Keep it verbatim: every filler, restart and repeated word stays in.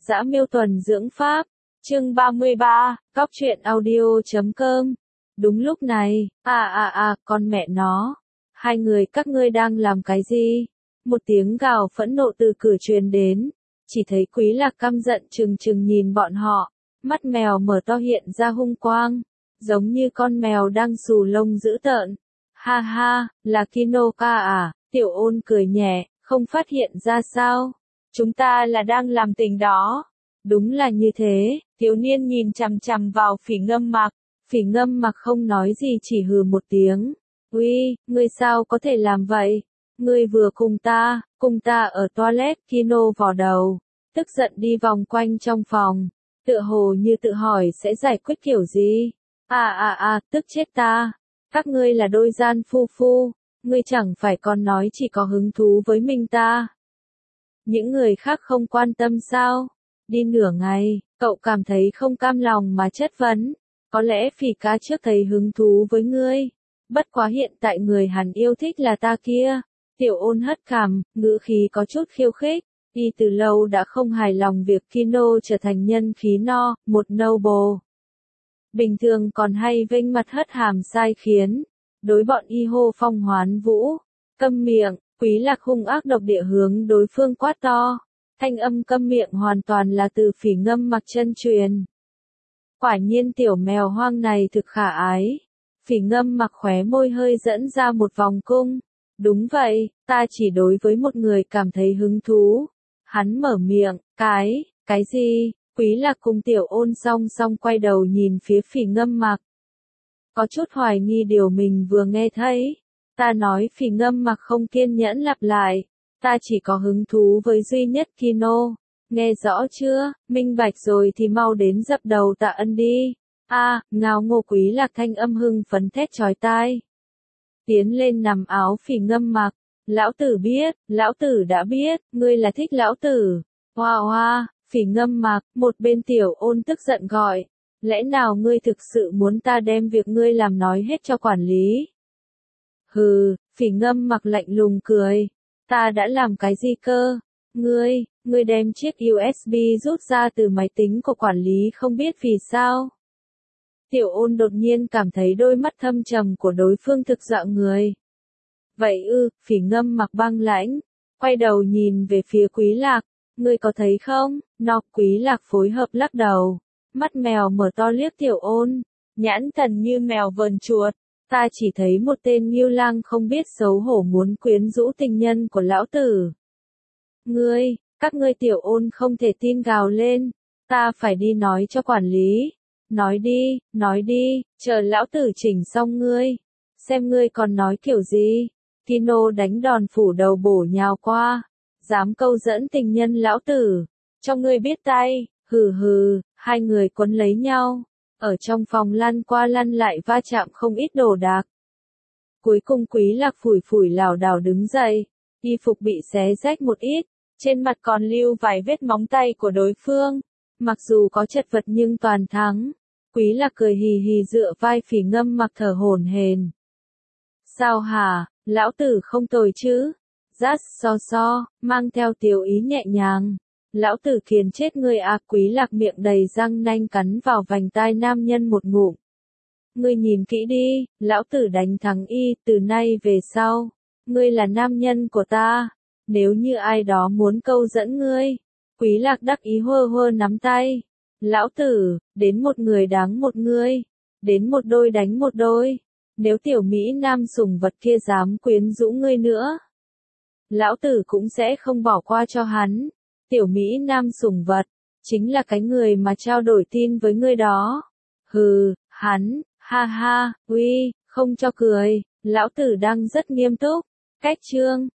Dã Miêu Tuần Dưỡng Pháp, chương ba mươi ba, cóc truyện audio chấm com. Đúng lúc này, à à à, con mẹ nó, hai người các ngươi đang làm cái gì? Một tiếng gào phẫn nộ từ cửa truyền đến, chỉ thấy Quý Lạc căm giận trừng trừng nhìn bọn họ, mắt mèo mở to hiện ra hung quang, giống như con mèo đang xù lông dữ tợn. Ha ha, là Kino ca à? Tiểu Ôn cười nhẹ, không phát hiện ra sao? Chúng ta là đang làm tình đó. Đúng là như thế, thiếu niên nhìn chằm chằm vào Phỉ Ngâm Mặc. Phỉ Ngâm Mặc không nói gì chỉ hừ một tiếng. Uy, ngươi sao có thể làm vậy? Ngươi vừa cùng ta, cùng ta ở toilet. Kino vò đầu, tức giận đi vòng quanh trong phòng, tựa hồ như tự hỏi sẽ giải quyết kiểu gì. À à à, tức chết ta. Các ngươi là đôi gian phu phu, ngươi chẳng phải còn nói chỉ có hứng thú với mình ta. Những người khác không quan tâm sao? Đi nửa ngày, cậu cảm thấy không cam lòng mà chất vấn. Có lẽ Phỉ ca trước thấy hứng thú với ngươi. Bất quá hiện tại người hắn yêu thích là ta kia. Tiểu Ôn hất cằm, ngữ khí có chút khiêu khích. Y từ lâu đã không hài lòng việc Kino trở thành nhân khí no, một noble. Bình thường còn hay vênh mặt hất hàm sai khiến. Đối bọn y hô phong hoán vũ. Câm miệng. Quý Lạc hung ác độc địa hướng đối phương quát to. Thanh âm câm miệng hoàn toàn là từ Phỉ Ngâm Mặc chân truyền. Quả nhiên tiểu mèo hoang này thực khả ái. Phỉ Ngâm Mặc khóe môi hơi dẫn ra một vòng cung. Đúng vậy, ta chỉ đối với một người cảm thấy hứng thú. Hắn mở miệng, cái, cái gì? Quý Lạc cùng Tiểu Ôn song song quay đầu nhìn phía Phỉ Ngâm Mặc. Có chút hoài nghi điều mình vừa nghe thấy. Ta nói. Phỉ Ngâm Mặc không kiên nhẫn lặp lại. Ta chỉ có hứng thú với duy nhất Kino. Nghe rõ chưa? Minh bạch rồi thì mau đến dập đầu tạ ân đi. A, à, ngao ngô. Quý Lạc thanh âm hưng phấn thét chói tai. Tiến lên nằm áo Phỉ Ngâm Mặc. Lão tử biết, lão tử đã biết, ngươi là thích lão tử. Hoa hoa, Phỉ Ngâm Mặc. Một bên Tiểu Ôn tức giận gọi. Lẽ nào ngươi thực sự muốn ta đem việc ngươi làm nói hết cho quản lý? Hừ, Phỉ Ngâm Mặc lạnh lùng cười. Ta đã làm cái gì cơ? Ngươi, ngươi đem chiếc u ét bê rút ra từ máy tính của quản lý không biết vì sao. Tiểu Ôn đột nhiên cảm thấy đôi mắt thâm trầm của đối phương thực dọa người. Vậy ư? Phỉ Ngâm Mặc băng lãnh, quay đầu nhìn về phía Quý Lạc. Ngươi có thấy không? Nọc. Quý Lạc phối hợp lắc đầu. Mắt mèo mở to liếc Tiểu Ôn. Nhãn thần như mèo vờn chuột. Ta chỉ thấy một tên Ngưu Lang không biết xấu hổ muốn quyến rũ tình nhân của lão tử. Ngươi, các ngươi. Tiểu Ôn không thể tin gào lên. Ta phải đi nói cho quản lý. Nói đi, nói đi, chờ lão tử chỉnh xong ngươi. Xem ngươi còn nói kiểu gì. Kino đánh đòn phủ đầu bổ nhào qua. Dám câu dẫn tình nhân lão tử. Cho ngươi biết tay. Hừ hừ, hai người quấn lấy nhau. Ở trong phòng lăn qua lăn lại va chạm không ít đồ đạc. Cuối cùng Quý Lạc phủi phủi lảo đảo đứng dậy. Y phục bị xé rách một ít. Trên mặt còn lưu vài vết móng tay của đối phương. Mặc dù có chật vật nhưng toàn thắng. Quý Lạc cười hì hì dựa vai Phỉ Ngâm Mặc thở hổn hển. Sao hả, lão tử không tồi chứ? Rát so so, mang theo tiểu ý nhẹ nhàng. Lão tử kiền chết ngươi à. Quý Lạc miệng đầy răng nanh cắn vào vành tai nam nhân một ngụm. Ngươi nhìn kỹ đi, lão tử đánh thắng y. Từ nay về sau, ngươi là nam nhân của ta. Nếu như ai đó muốn câu dẫn ngươi. Quý Lạc đắc ý hơ hơ nắm tay. Lão tử, đến một người đáng một ngươi. Đến một đôi đánh một đôi. Nếu tiểu Mỹ Nam sủng vật kia dám quyến rũ ngươi nữa, lão tử cũng sẽ không bỏ qua cho hắn. Tiểu Mỹ Nam sủng vật, chính là cái người mà trao đổi tin với ngươi đó. Hừ, hắn, ha ha, uy, không cho cười, lão tử đang rất nghiêm túc. Cách chương.